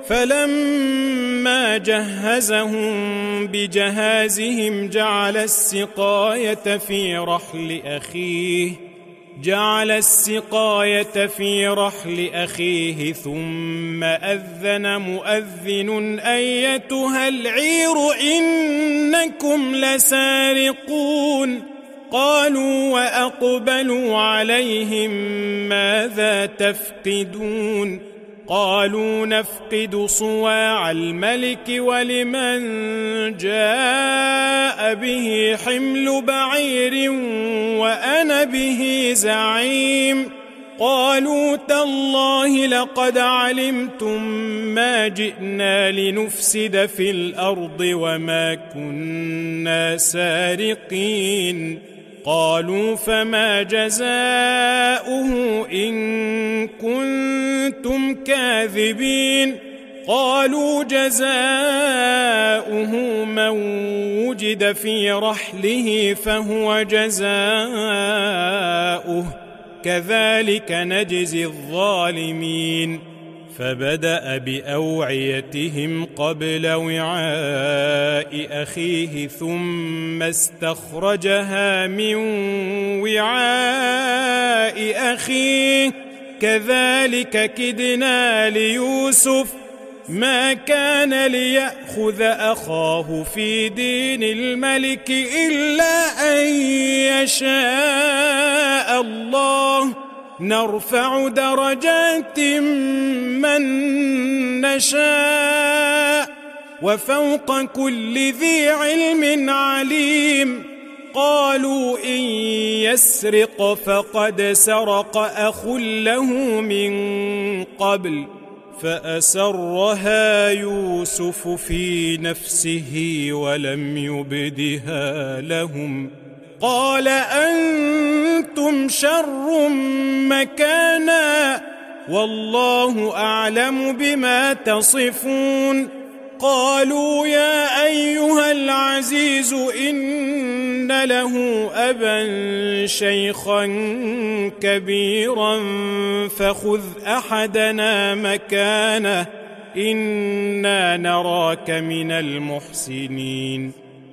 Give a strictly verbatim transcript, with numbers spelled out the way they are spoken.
فلما جهزهم بجهازهم جعل السقاية في رحل أخيه جعل السقاية في رحل أخيه ثم أذن مؤذن أيتها العير إنكم لسارقون قالوا وأقبلوا عليهم ماذا تفقدون قالوا نفقد صواع الملك ولمن جاء به حمل بعير وأنا به زعيم قالوا تالله لقد علمتم ما جئنا لنفسد في الأرض وما كنا سارقين قالوا فما جزاؤه إن كنتم كاذبين قالوا جزاؤه من وجد في رحله فهو جزاؤه كذلك نجزي الظالمين فبدأ بأوعيتهم قبل وعاء أخيه ثم استخرجها من وعاء أخيه كذلك كدنا ليوسف ما كان ليأخذ أخاه في دين الملك إلا أن يشاء الله نرفع درجات من نشاء وفوق كل ذي علم عليم قالوا إن يسرق فقد سرق أخ له من قبل فأسرها يوسف في نفسه ولم يبدها لهم قال أنتم شر مكانا والله أعلم بما تصفون قالوا يا أيها العزيز إن له أبا شيخا كبيرا فخذ أحدنا مكانه إنا نراك من المحسنين